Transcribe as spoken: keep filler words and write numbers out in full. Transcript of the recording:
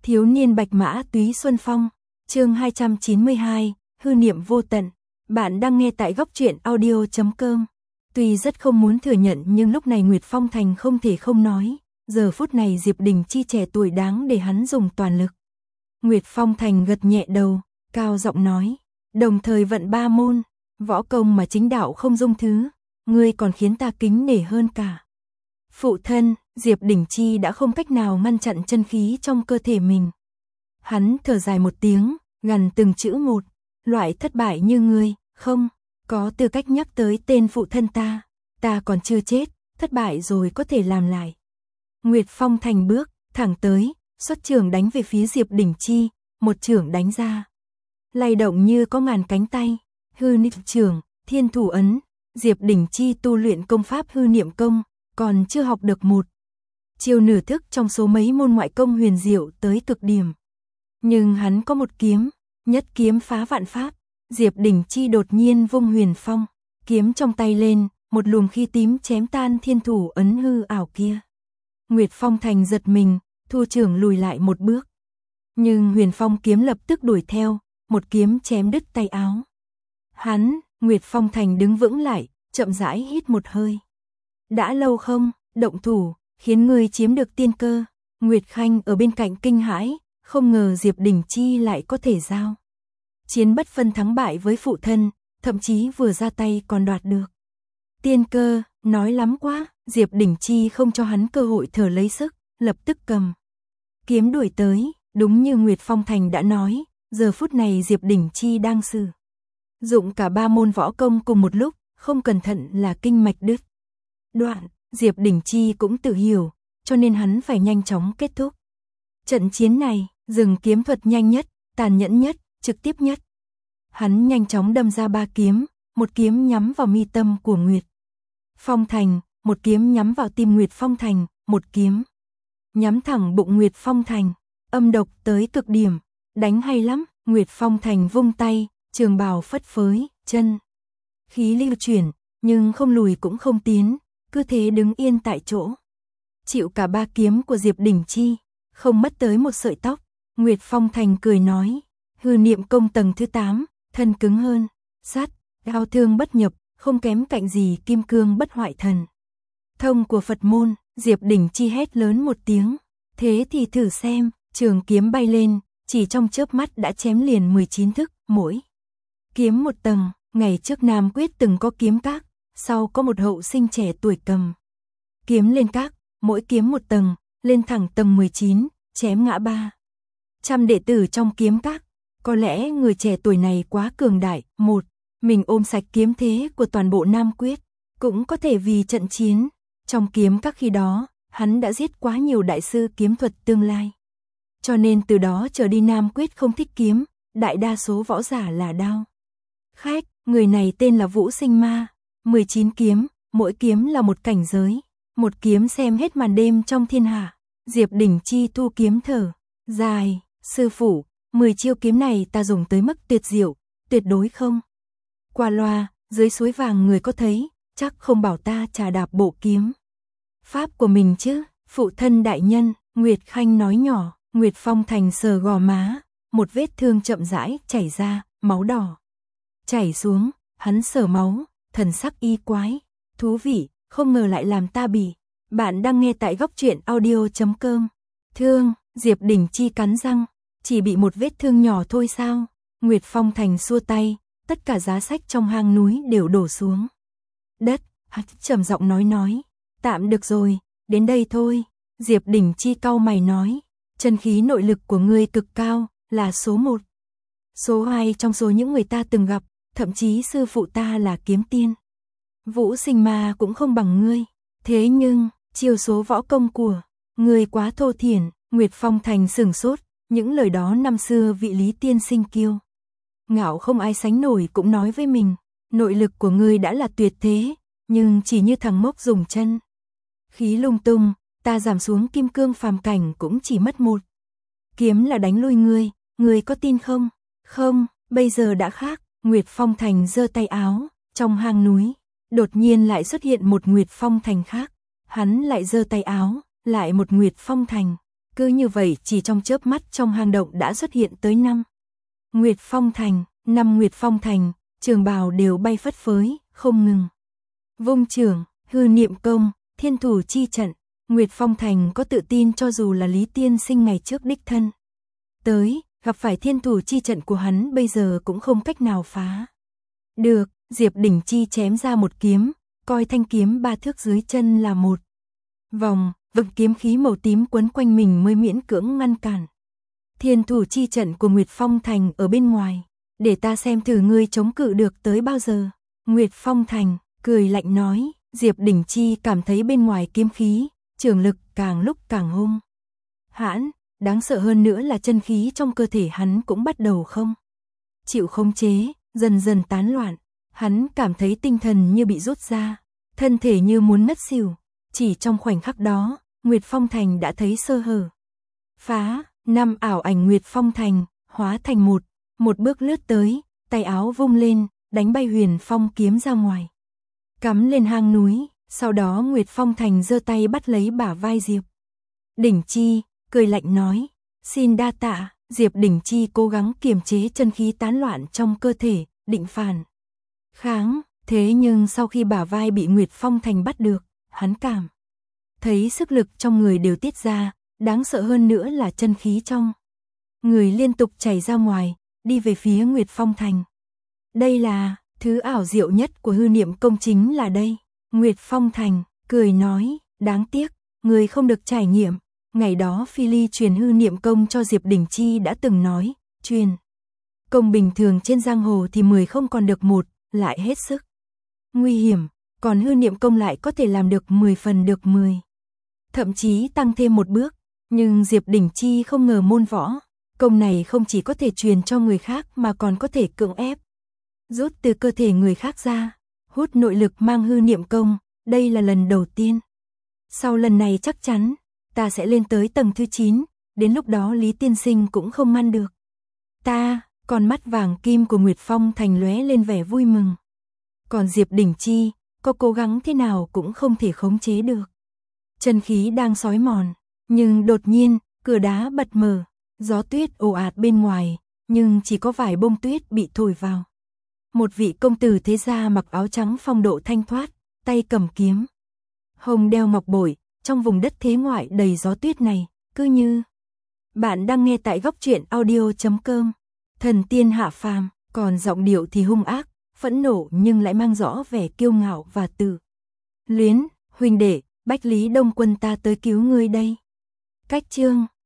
Thiếu niên bạch mã túy xuân phong, chương hai trăm chín mươi hai, hư niệm vô tận. Bạn đang nghe tại góc truyện audio chấm com. Tuy rất không muốn thừa nhận nhưng lúc này Nguyệt Phong Thành không thể không nói, giờ phút này Diệp Đình Chi trẻ tuổi đáng để hắn dùng toàn lực. Nguyệt Phong Thành gật nhẹ đầu, cao giọng nói, đồng thời vận ba môn, võ công mà chính đạo không dung thứ, ngươi còn khiến ta kính nể hơn cả. Phụ thân, Diệp Đình Chi đã không cách nào ngăn chặn chân khí trong cơ thể mình. Hắn thở dài một tiếng, gằn từng chữ một, loại thất bại như ngươi, không có tư cách nhắc tới tên phụ thân ta, ta còn chưa chết, thất bại rồi có thể làm lại. Nguyệt Phong Thành bước thẳng tới, xuất chưởng đánh về phía Diệp Đình Chi, một chưởng đánh ra, lay động như có ngàn cánh tay, hư niệm chưởng, thiên thủ ấn. Diệp Đình Chi tu luyện công pháp hư niệm công, còn chưa học được một chiêu nửa thức trong số mấy môn ngoại công huyền diệu tới cực điểm. Nhưng hắn có một kiếm, nhất kiếm phá vạn pháp. Diệp Đình Chi đột nhiên vung huyền phong, kiếm trong tay lên, một luồng khí tím chém tan thiên thủ ấn hư ảo kia. Nguyệt Phong Thành giật mình, thu trưởng lùi lại một bước. Nhưng huyền phong kiếm lập tức đuổi theo, một kiếm chém đứt tay áo. Hắn, Nguyệt Phong Thành đứng vững lại, chậm rãi hít một hơi. Đã lâu không động thủ, khiến ngươi chiếm được tiên cơ. Nguyệt Khanh ở bên cạnh kinh hãi, không ngờ Diệp Đình Chi lại có thể giao chiến bất phân thắng bại với phụ thân, thậm chí vừa ra tay còn đoạt được tiên cơ, nói lắm quá. Diệp Đình Chi không cho hắn cơ hội thở lấy sức, lập tức cầm kiếm đuổi tới. Đúng như Nguyệt Phong Thành đã nói, giờ phút này Diệp Đình Chi đang sử dụng cả ba môn võ công cùng một lúc, không cẩn thận là kinh mạch đứt đoạn. Diệp Đình Chi cũng tự hiểu, cho nên hắn phải nhanh chóng kết thúc trận chiến này, dùng kiếm thuật nhanh nhất, tàn nhẫn nhất, trực tiếp nhất. Hắn nhanh chóng đâm ra ba kiếm, một kiếm nhắm vào mi tâm của Nguyệt Phong Thành, một kiếm nhắm vào tim Nguyệt Phong Thành, một kiếm nhắm thẳng bụng Nguyệt Phong Thành, âm độc tới cực điểm. Đánh hay lắm. Nguyệt Phong Thành vung tay, trường bào phất phới, chân khí lưu chuyển, nhưng không lùi cũng không tiến, cứ thế đứng yên tại chỗ. Chịu cả ba kiếm của Diệp Đình Chi, không mất tới một sợi tóc. Nguyệt Phong Thành cười nói, hư niệm công tầng thứ tám, thân cứng hơn sắt, đao thương bất nhập, không kém cạnh gì kim cương bất hoại thần thông của Phật môn. Diệp Đình Chi hét lớn một tiếng, thế thì thử xem. Trường kiếm bay lên, chỉ trong chớp mắt đã chém liền mười chín thức, mỗi kiếm một tầng. Ngày trước Nam Quyết từng có kiếm các, sau có một hậu sinh trẻ tuổi cầm kiếm lên các, mỗi kiếm một tầng, lên thẳng tầng mười chín, chém ngã ba trăm đệ tử trong kiếm các. Có lẽ người trẻ tuổi này quá cường đại, một mình ôm sạch kiếm thế của toàn bộ Nam Quyết, cũng có thể vì trận chiến trong kiếm các khi đó, hắn đã giết quá nhiều đại sư kiếm thuật tương lai. Cho nên từ đó trở đi Nam Quyết không thích kiếm, đại đa số võ giả là đao khách. Người này tên là Vũ Sinh Ma, mười chín kiếm, mỗi kiếm là một cảnh giới, một kiếm xem hết màn đêm trong thiên hạ. Diệp Đình Chi thu kiếm thở dài, sư phụ, mười chiêu kiếm này ta dùng tới mức tuyệt diệu, tuyệt đối không qua loa. Dưới suối vàng người có thấy, chắc không bảo ta trà đạp bộ kiếm pháp của mình chứ. Phụ thân đại nhân, Nguyệt Khanh nói nhỏ. Nguyệt Phong Thành sờ gò má, một vết thương chậm rãi chảy ra, máu đỏ chảy xuống. Hắn sờ máu, thần sắc y quái, thú vị, không ngờ lại làm ta bị. Bạn đang nghe tại góc truyện audio chấm com. Thương, Diệp Đình Chi cắn răng, chỉ bị một vết thương nhỏ thôi sao? Nguyệt Phong Thành xua tay, tất cả giá sách trong hang núi đều đổ xuống đất. Hắn trầm giọng nói nói, tạm được rồi, đến đây thôi. Diệp Đình Chi cau mày nói, chân khí nội lực của ngươi cực cao, là số một, số hai trong số những người ta từng gặp, thậm chí sư phụ ta là kiếm tiên Vũ Sinh Ma cũng không bằng ngươi. Thế nhưng, chiêu số võ công của ngươi quá thô thiển. Nguyệt Phong Thành sửng sốt, những lời đó năm xưa vị Lý tiên sinh kiêu ngạo không ai sánh nổi cũng nói với mình, nội lực của ngươi đã là tuyệt thế, nhưng chỉ như thằng mốc dùng chân khí lung tung, ta giảm xuống kim cương phàm cảnh cũng chỉ mất một kiếm là đánh lui ngươi, ngươi có tin không? Không, bây giờ đã khác. Nguyệt Phong Thành giơ tay áo, trong hang núi đột nhiên lại xuất hiện một Nguyệt Phong Thành khác. Hắn lại giơ tay áo, lại một Nguyệt Phong Thành. Cứ như vậy chỉ trong chớp mắt trong hang động đã xuất hiện tới năm Nguyệt Phong Thành, năm Nguyệt Phong Thành, trường bào đều bay phất phới, không ngừng. Vung trường, hư niệm công, thiên thủ chi trận, Nguyệt Phong Thành có tự tin cho dù là Lý Tiên Sinh ngày trước đích thân tới, gặp phải thiên thủ chi trận của hắn bây giờ cũng không cách nào phá. Được, Diệp Đỉnh Chi chém ra một kiếm, coi thanh kiếm ba thước dưới chân là một vòng, vực kiếm khí màu tím quấn quanh mình mới miễn cưỡng ngăn cản. Thiên thủ chi trận của Nguyệt Phong Thành ở bên ngoài, để ta xem thử ngươi chống cự được tới bao giờ. Nguyệt Phong Thành, cười lạnh nói, Diệp Đỉnh Chi cảm thấy bên ngoài kiếm khí, trường lực càng lúc càng hung hãn, đáng sợ hơn nữa là chân khí trong cơ thể hắn cũng bắt đầu không chịu khống chế, dần dần tán loạn, hắn cảm thấy tinh thần như bị rút ra, thân thể như muốn ngất xỉu, chỉ trong khoảnh khắc đó, Nguyệt Phong Thành đã thấy sơ hở. Phá, năm ảo ảnh Nguyệt Phong Thành, hóa thành một, một bước lướt tới, tay áo vung lên, đánh bay Huyền Phong kiếm ra ngoài. Cắm lên hang núi, sau đó Nguyệt Phong Thành giơ tay bắt lấy bả vai Diệp Đỉnh Chi, cười lạnh nói, xin đa tạ. Diệp Đỉnh Chi cố gắng kiềm chế chân khí tán loạn trong cơ thể, định phản kháng, thế nhưng sau khi bả vai bị Nguyệt Phong Thành bắt được, hắn cảm thấy sức lực trong người đều tiết ra, đáng sợ hơn nữa là chân khí trong người liên tục chảy ra ngoài, đi về phía Nguyệt Phong Thành. Đây là, thứ ảo diệu nhất của hư niệm công chính là đây. Nguyệt Phong Thành, cười nói, đáng tiếc, người không được trải nghiệm. Ngày đó Phi Ly truyền hư niệm công cho Diệp Đỉnh Chi đã từng nói, truyền công bình thường trên giang hồ thì mười không còn được một, lại hết sức nguy hiểm, còn hư niệm công lại có thể làm được mười phần được mười. Thậm chí tăng thêm một bước, nhưng Diệp Đỉnh Chi không ngờ môn võ công này không chỉ có thể truyền cho người khác mà còn có thể cưỡng ép rút từ cơ thể người khác ra, hút nội lực mang hư niệm công, đây là lần đầu tiên. Sau lần này chắc chắn ta sẽ lên tới tầng thứ chín, đến lúc đó Lý Tiên Sinh cũng không ngăn được ta. Con mắt vàng kim của Nguyệt Phong Thành lóe lên vẻ vui mừng. Còn Diệp Đỉnh Chi, có cố gắng thế nào cũng không thể khống chế được. Chân khí đang xói mòn, nhưng đột nhiên, cửa đá bật mở, gió tuyết ồ ạt bên ngoài, nhưng chỉ có vài bông tuyết bị thổi vào. Một vị công tử thế gia mặc áo trắng phong độ thanh thoát, tay cầm kiếm, hồng đeo ngọc bội, trong vùng đất thế ngoại đầy gió tuyết này, cứ như bạn đang nghe tại góc truyện audio chấm com. Thần tiên hạ phàm, còn giọng điệu thì hung ác, phẫn nộ nhưng lại mang rõ vẻ kiêu ngạo và tự luyến. Huynh đệ, Bách Lý Đông Quân ta tới cứu ngươi đây. Cách chương